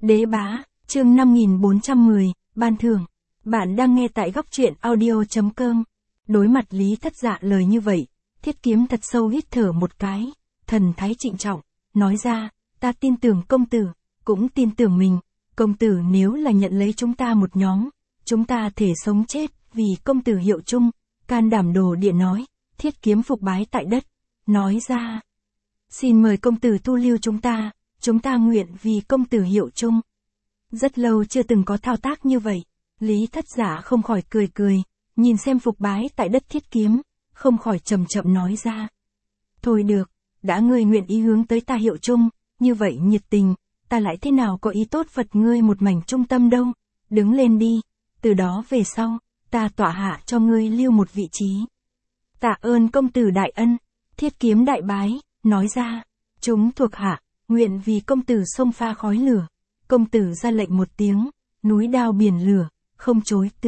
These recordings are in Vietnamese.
Đế bá, chương 5410, ban thưởng. Bạn đang nghe tại góc truyện audio.com. Đối mặt Lý Thất Dạ lời như vậy, Thiết Kiếm thật sâu hít thở một cái, thần thái trịnh trọng, nói ra, ta tin tưởng công tử, cũng tin tưởng mình, công tử nếu là nhận lấy chúng ta một nhóm, chúng ta thể sống chết, vì công tử hiệu chung, can đảm đồ địa nói, Thiết Kiếm phục bái tại đất, nói ra. Xin mời công tử thu lưu chúng ta nguyện vì công tử hiệu chung. Rất lâu chưa từng có thao tác như vậy, Lý Thất Dạ không khỏi cười, nhìn xem phục bái tại đất Thiết Kiếm, không khỏi chậm nói ra. Thôi được, đã ngươi nguyện ý hướng tới ta hiệu chung, như vậy nhiệt tình, ta lại thế nào có ý tốt vật ngươi một mảnh trung tâm đâu, đứng lên đi, từ đó về sau, ta tọa hạ cho ngươi lưu một vị trí. Tạ ơn công tử đại ân, Thiết Kiếm đại bái, nói ra, chúng thuộc hạ, nguyện vì công tử xông pha khói lửa, công tử ra lệnh một tiếng, núi đao biển lửa, không chối từ.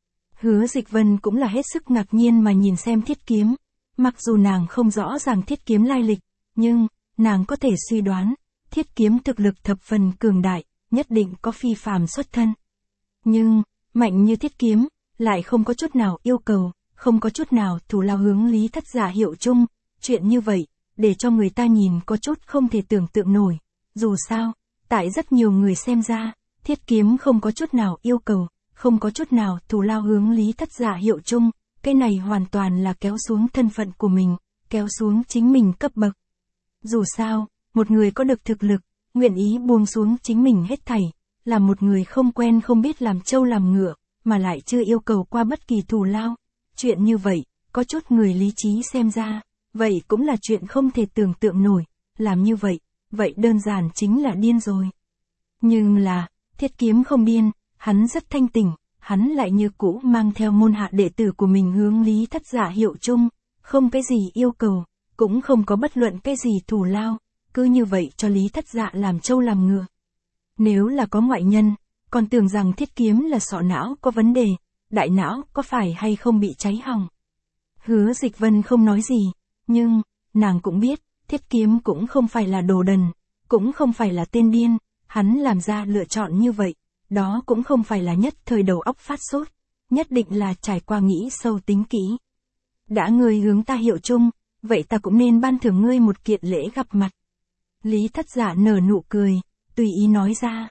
Hứa Dịch Vân cũng là hết sức ngạc nhiên mà nhìn xem Thiết Kiếm, mặc dù nàng không rõ ràng Thiết Kiếm lai lịch, nhưng, nàng có thể suy đoán, Thiết Kiếm thực lực thập phần cường đại, nhất định có phi phàm xuất thân. Nhưng, mạnh như Thiết Kiếm, lại không có chút nào yêu cầu, không có chút nào thù lao hướng Lý Thất Dạ hiệu chung, chuyện như vậy, để cho người ta nhìn có chút không thể tưởng tượng nổi. Dù sao, tại rất nhiều người xem ra, Thiết Kiếm không có chút nào yêu cầu, không có chút nào thù lao hướng Lý Thất Dạ hiệu chung, cái này hoàn toàn là kéo xuống thân phận của mình, kéo xuống chính mình cấp bậc. Dù sao, một người có được thực lực, nguyện ý buông xuống chính mình hết thảy, là một người không quen không biết làm trâu làm ngựa, mà lại chưa yêu cầu qua bất kỳ thù lao. Chuyện như vậy, có chút người lý trí xem ra, vậy cũng là chuyện không thể tưởng tượng nổi, làm như vậy, vậy đơn giản chính là điên rồi. Nhưng là, Thiết Kiếm không điên, hắn rất thanh tỉnh, hắn lại như cũ mang theo môn hạ đệ tử của mình hướng Lý Thất Dạ hiệu chung, không cái gì yêu cầu, cũng không có bất luận cái gì thù lao, cứ như vậy cho Lý Thất Dạ làm trâu làm ngựa. Nếu là có ngoại nhân, còn tưởng rằng Thiết Kiếm là sọ não có vấn đề, đại não có phải hay không bị cháy hỏng. Hứa Dịch Vân không nói gì, nhưng, nàng cũng biết, Thiết Kiếm cũng không phải là đồ đần, cũng không phải là tên điên, hắn làm ra lựa chọn như vậy, đó cũng không phải là nhất thời đầu óc phát sốt, nhất định là trải qua nghĩ sâu tính kỹ. Đã ngươi hướng ta hiệu chung, vậy ta cũng nên ban thưởng ngươi một kiện lễ gặp mặt. Lý Thất Dạ nở nụ cười, tùy ý nói ra,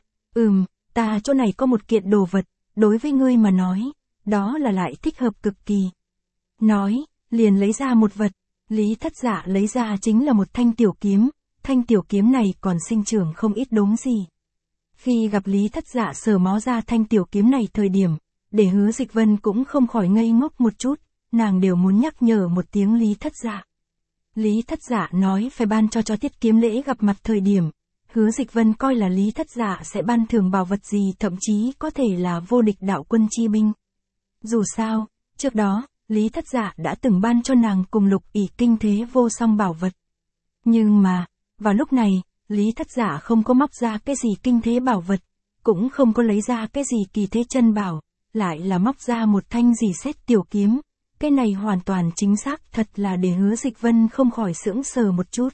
ta chỗ này có một kiện đồ vật, đối với ngươi mà nói, đó là lại thích hợp cực kỳ. Nói, liền lấy ra một vật, Lý Thất Dạ lấy ra chính là một thanh tiểu kiếm này còn sinh trưởng không ít đốm gì. Khi gặp Lý Thất Dạ sờ mó ra thanh tiểu kiếm này thời điểm, để Hứa Dịch Vân cũng không khỏi ngây ngốc một chút, nàng đều muốn nhắc nhở một tiếng Lý Thất Dạ. Lý Thất Dạ nói phải ban cho Thiết Kiếm lễ gặp mặt thời điểm, Hứa Dịch Vân coi là Lý Thất Dạ sẽ ban thưởng bảo vật gì, thậm chí có thể là vô địch đạo quân chi binh. Dù sao, trước đó, Lý Thất Dạ đã từng ban cho nàng cùng Lục ỷ kinh thế vô song bảo vật. Nhưng mà, vào lúc này, Lý Thất Dạ không có móc ra cái gì kinh thế bảo vật, cũng không có lấy ra cái gì kỳ thế chân bảo, lại là móc ra một thanh rỉ sét tiểu kiếm. Cái này hoàn toàn chính xác thật là để Hứa Dịch Vân không khỏi sững sờ một chút.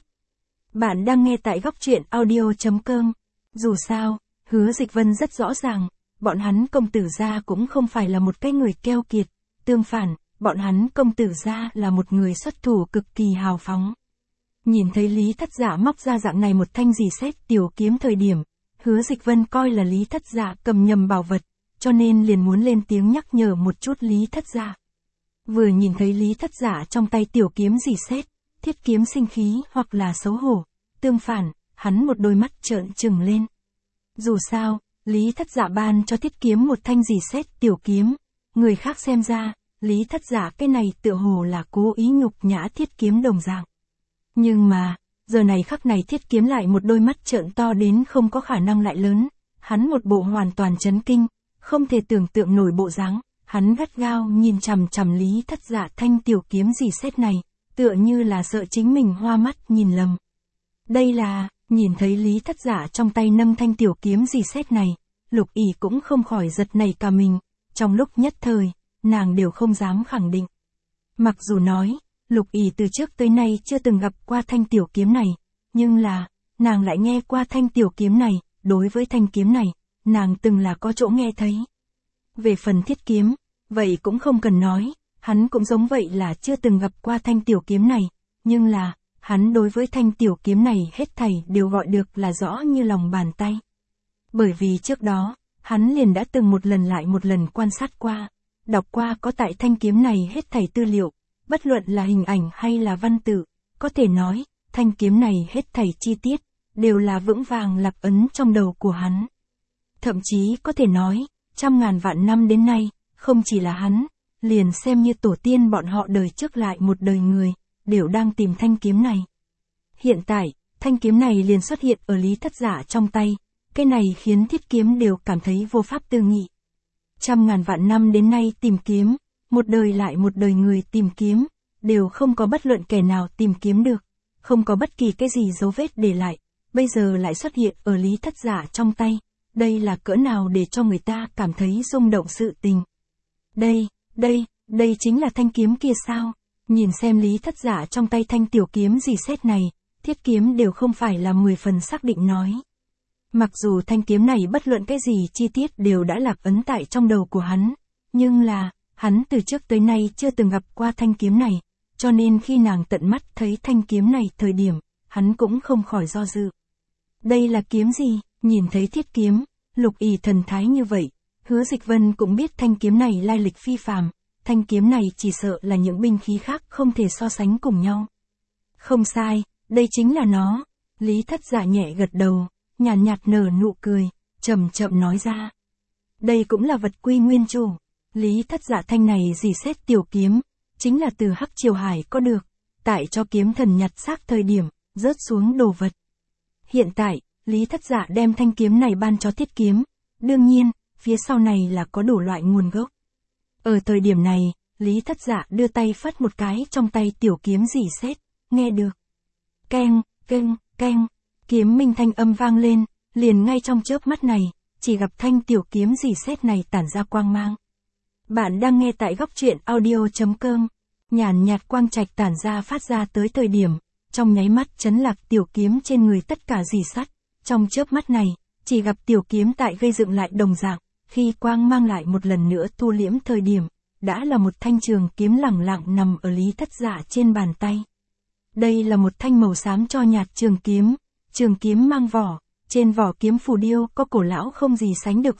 Bạn đang nghe tại góc truyện audio.com. Dù sao, Hứa Dịch Vân rất rõ ràng, bọn hắn công tử gia cũng không phải là một cái người keo kiệt, tương phản, bọn hắn công tử gia là một người xuất thủ cực kỳ hào phóng. Nhìn thấy Lý Thất Dạ móc ra dạng này một thanh rỉ sét tiểu kiếm thời điểm, Hứa Dịch Vân coi là Lý Thất Dạ cầm nhầm bảo vật, cho nên liền muốn lên tiếng nhắc nhở một chút Lý Thất Dạ. Vừa nhìn thấy Lý Thất Dạ trong tay tiểu kiếm rỉ sét, Thiết Kiếm sinh khí hoặc là xấu hổ, tương phản, hắn một đôi mắt trợn trừng lên. Dù sao, Lý Thất Dạ ban cho Thiết Kiếm một thanh rỉ sét tiểu kiếm, người khác xem ra, Lý Thất Dạ cái này tựa hồ là cố ý nhục nhã Thiết Kiếm đồng dạng. Nhưng mà, giờ này khắc này Thiết Kiếm lại một đôi mắt trợn to đến không có khả năng lại lớn, hắn một bộ hoàn toàn chấn kinh, không thể tưởng tượng nổi bộ dáng, hắn gắt gao nhìn chằm chằm Lý Thất Dạ thanh tiểu kiếm rỉ sét này, tựa như là sợ chính mình hoa mắt nhìn lầm. Đây là, nhìn thấy Lý Thất Dạ trong tay nâng thanh tiểu kiếm rỉ sét này, Lục ỷ cũng không khỏi giật nảy cả mình, trong lúc nhất thời, nàng đều không dám khẳng định. Mặc dù nói, Lục ỷ từ trước tới nay chưa từng gặp qua thanh tiểu kiếm này, nhưng là, nàng lại nghe qua thanh tiểu kiếm này, đối với thanh kiếm này, nàng từng là có chỗ nghe thấy. Về phần Thiết Kiếm, vậy cũng không cần nói, hắn cũng giống vậy là chưa từng gặp qua thanh tiểu kiếm này, nhưng là, hắn đối với thanh tiểu kiếm này hết thảy đều gọi được là rõ như lòng bàn tay. Bởi vì trước đó, hắn liền đã từng một lần lại một lần quan sát qua, đọc qua có tại thanh kiếm này hết thảy tư liệu, bất luận là hình ảnh hay là văn tự, có thể nói, thanh kiếm này hết thảy chi tiết, đều là vững vàng lạc ấn trong đầu của hắn. Thậm chí có thể nói, trăm ngàn vạn năm đến nay, không chỉ là hắn, liền xem như tổ tiên bọn họ đời trước lại một đời người, đều đang tìm thanh kiếm này. Hiện tại, thanh kiếm này liền xuất hiện ở Lý Thất Dạ trong tay, cái này khiến Thiết Kiếm đều cảm thấy vô pháp tư nghị. Trăm ngàn vạn năm đến nay tìm kiếm, một đời lại một đời người tìm kiếm, đều không có bất luận kẻ nào tìm kiếm được, không có bất kỳ cái gì dấu vết để lại, bây giờ lại xuất hiện ở Lý Thất Dạ trong tay, đây là cỡ nào để cho người ta cảm thấy rung động sự tình. Đây chính là thanh kiếm kia sao? Nhìn xem Lý Thất Dạ trong tay thanh tiểu kiếm gì xét này, Thiết Kiếm đều không phải là 10 phần xác định nói. Mặc dù thanh kiếm này bất luận cái gì chi tiết đều đã lạc ấn tại trong đầu của hắn, nhưng là, hắn từ trước tới nay chưa từng gặp qua thanh kiếm này, cho nên khi nàng tận mắt thấy thanh kiếm này thời điểm, hắn cũng không khỏi do dự. Đây là kiếm gì? Nhìn thấy Thiết Kiếm, Lục Ỷ thần thái như vậy, Hứa Dịch Vân cũng biết thanh kiếm này lai lịch phi phàm, thanh kiếm này chỉ sợ là những binh khí khác không thể so sánh cùng nhau. Không sai, đây chính là nó. Lý Thất Dạ nhẹ gật đầu, nhàn nhạt nở nụ cười, chậm chậm nói ra. Đây cũng là vật quy nguyên chủ. Lý Thất Dạ thanh này dì xét tiểu kiếm, chính là từ Hắc Triều Hải có được, tại cho kiếm thần nhặt xác thời điểm, rớt xuống đồ vật. Hiện tại, Lý Thất Dạ đem thanh kiếm này ban cho Thiết Kiếm, đương nhiên, phía sau này là có đủ loại nguồn gốc. Ở thời điểm này, Lý Thất Dạ đưa tay phất một cái trong tay tiểu kiếm rỉ sét, nghe được. Keng, keng, keng, kiếm minh thanh âm vang lên, liền ngay trong chớp mắt này, chỉ gặp thanh tiểu kiếm rỉ sét này tản ra quang mang. Bạn đang nghe tại góc truyện audio.com, nhàn nhạt quang trạch tản ra phát ra tới thời điểm, trong nháy mắt chấn lạc tiểu kiếm trên người tất cả rỉ sắt, trong chớp mắt này, chỉ gặp tiểu kiếm tại gây dựng lại đồng dạng, khi quang mang lại một lần nữa thu liễm thời điểm, đã là một thanh trường kiếm lẳng lặng nằm ở Lý Thất Dạ trên bàn tay. Đây là một thanh màu xám cho nhạt trường kiếm mang vỏ, trên vỏ kiếm phù điêu có cổ lão không gì sánh được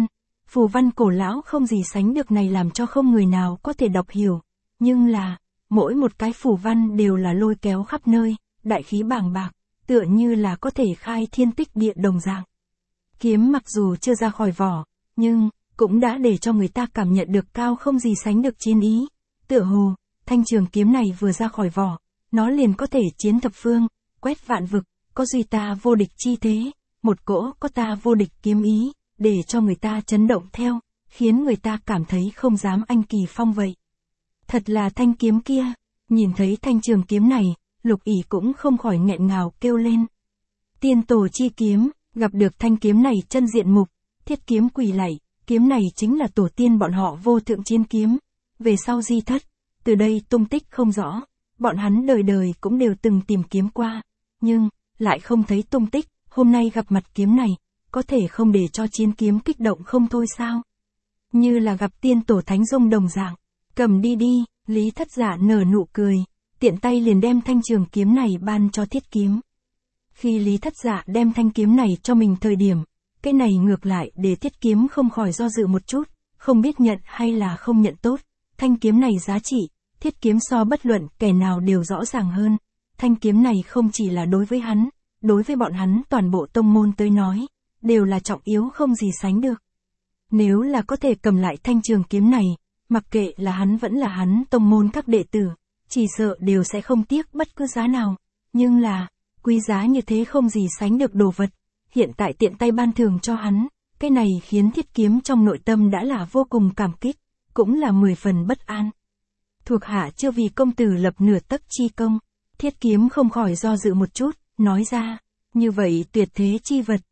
phù văn cổ lão không gì sánh được này làm cho không người nào có thể đọc hiểu, nhưng là, mỗi một cái phù văn đều là lôi kéo khắp nơi, đại khí bàng bạc, tựa như là có thể khai thiên tích địa đồng dạng. Kiếm mặc dù chưa ra khỏi vỏ, nhưng, cũng đã để cho người ta cảm nhận được cao không gì sánh được chiến ý. Tựa hồ, thanh trường kiếm này vừa ra khỏi vỏ, nó liền có thể chiến thập phương, quét vạn vực, có duy ta vô địch chi thế, một cỗ có ta vô địch kiếm ý, để cho người ta chấn động theo, khiến người ta cảm thấy không dám anh kỳ phong vậy. Thật là thanh kiếm kia, nhìn thấy thanh trường kiếm này, Lục Ỷ cũng không khỏi nghẹn ngào kêu lên. Tiên tổ chi kiếm, gặp được thanh kiếm này chân diện mục, Thiết Kiếm quỳ lạy, kiếm này chính là tổ tiên bọn họ vô thượng chiến kiếm, về sau di thất, từ đây tung tích không rõ, bọn hắn đời đời cũng đều từng tìm kiếm qua, nhưng, lại không thấy tung tích, hôm nay gặp mặt kiếm này, có thể không để cho chiến kiếm kích động không thôi sao? Như là gặp tiên tổ thánh dung đồng dạng, cầm đi đi, Lý Thất Dạ nở nụ cười, tiện tay liền đem thanh trường kiếm này ban cho Thiết Kiếm. Khi Lý Thất Dạ đem thanh kiếm này cho mình thời điểm, cái này ngược lại để Thiết Kiếm không khỏi do dự một chút, không biết nhận hay là không nhận tốt. Thanh kiếm này giá trị, Thiết Kiếm so bất luận kẻ nào đều rõ ràng hơn. Thanh kiếm này không chỉ là đối với hắn, đối với bọn hắn toàn bộ tông môn tới nói, đều là trọng yếu không gì sánh được. Nếu là có thể cầm lại thanh trường kiếm này, mặc kệ là hắn vẫn là hắn tông môn các đệ tử, chỉ sợ đều sẽ không tiếc bất cứ giá nào. Nhưng là, quý giá như thế không gì sánh được đồ vật, hiện tại tiện tay ban thưởng cho hắn, cái này khiến Thiết Kiếm trong nội tâm đã là vô cùng cảm kích, cũng là 10 phần bất an. Thuộc hạ chưa vì công tử lập nửa tấc chi công, Thiết Kiếm không khỏi do dự một chút, nói ra, như vậy tuyệt thế chi vật,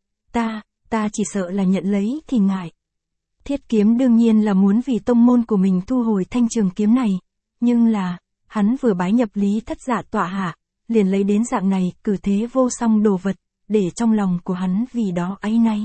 ta chỉ sợ là nhận lấy thì ngại. Thiết Kiếm đương nhiên là muốn vì tông môn của mình thu hồi thanh trường kiếm này, nhưng là, hắn vừa bái nhập Lý Thất Dạ tọa hạ, liền lấy đến dạng này cử thế vô song đồ vật, để trong lòng của hắn vì đó áy náy.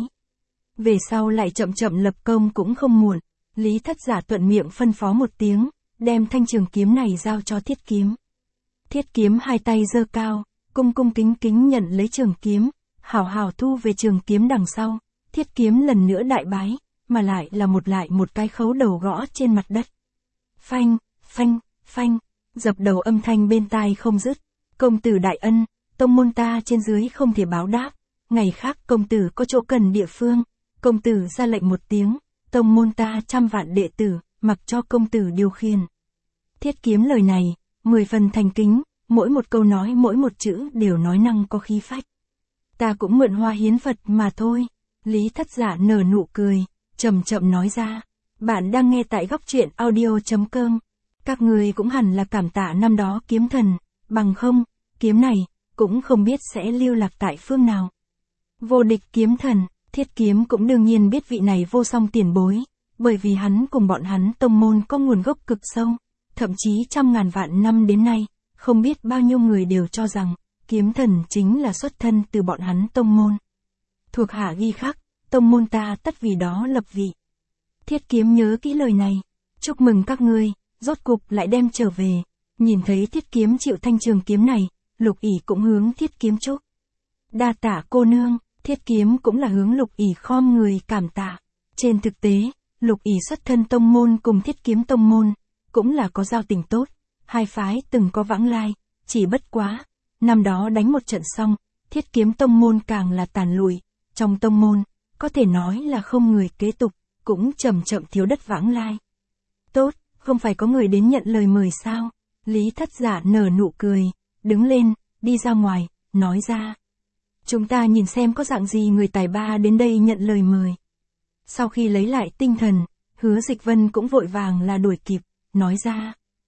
Về sau lại chậm chậm lập công cũng không muộn, Lý Thất Giả thuận miệng phân phó một tiếng, đem thanh trường kiếm này giao cho Thiết Kiếm. Thiết Kiếm hai tay giơ cao, cung cung kính kính nhận lấy trường kiếm, hào hào thu về trường kiếm đằng sau, Thiết Kiếm lần nữa đại bái, mà lại một cái khấu đầu gõ trên mặt đất. Phanh, phanh, phanh, dập đầu âm thanh bên tai không dứt. Công tử đại ân, tông môn ta trên dưới không thể báo đáp, ngày khác công tử có chỗ cần địa phương, công tử ra lệnh một tiếng, tông môn ta 100 vạn đệ tử, mặc cho công tử điều khiển. Thiết Kiếm lời này, 10 phần thành kính, mỗi một câu nói mỗi một chữ đều nói năng có khí phách. Ta cũng mượn hoa hiến Phật mà thôi. Lý Thất Giả nở nụ cười, chậm chậm nói ra. Bạn đang nghe tại Góc Truyện Audio.com. Các người cũng hẳn là cảm tạ năm đó kiếm thần, bằng không, kiếm này, cũng không biết sẽ lưu lạc tại phương nào. Vô địch kiếm thần, Thiết Kiếm cũng đương nhiên biết vị này vô song tiền bối, bởi vì hắn cùng bọn hắn tông môn có nguồn gốc cực sâu, thậm chí trăm ngàn vạn năm đến nay, không biết bao nhiêu người đều cho rằng, kiếm thần chính là xuất thân từ bọn hắn tông môn. Thuộc hạ ghi khắc, tông môn ta tất vì đó lập vị. Thiết Kiếm nhớ kỹ lời này, chúc mừng các ngươi, rốt cục lại đem trở về. Nhìn thấy Thiết Kiếm chịu thanh trường kiếm này, Lục ỷ cũng hướng Thiết Kiếm chúc. Đa tạ cô nương, Thiết Kiếm cũng là hướng Lục ỷ khom người cảm tạ. Trên thực tế, Lục ỷ xuất thân tông môn cùng Thiết Kiếm tông môn, cũng là có giao tình tốt, hai phái từng có vãng lai, chỉ bất quá, năm đó đánh một trận xong, Thiết Kiếm tông môn càng là tàn lụi, trong tông môn, có thể nói là không người kế tục, cũng chậm chậm thiếu đất vãng lai. Tốt, không phải có người đến nhận lời mời sao? Lý Thất Giả nở nụ cười, đứng lên, đi ra ngoài, nói ra. Chúng ta nhìn xem có dạng gì người tài ba đến đây nhận lời mời. Sau khi lấy lại tinh thần, Hứa Dịch Vân cũng vội vàng là đuổi kịp, nói ra.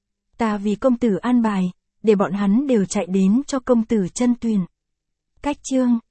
Ta vì công tử an bài, để bọn hắn đều chạy đến cho công tử chân tuyển. Cách chương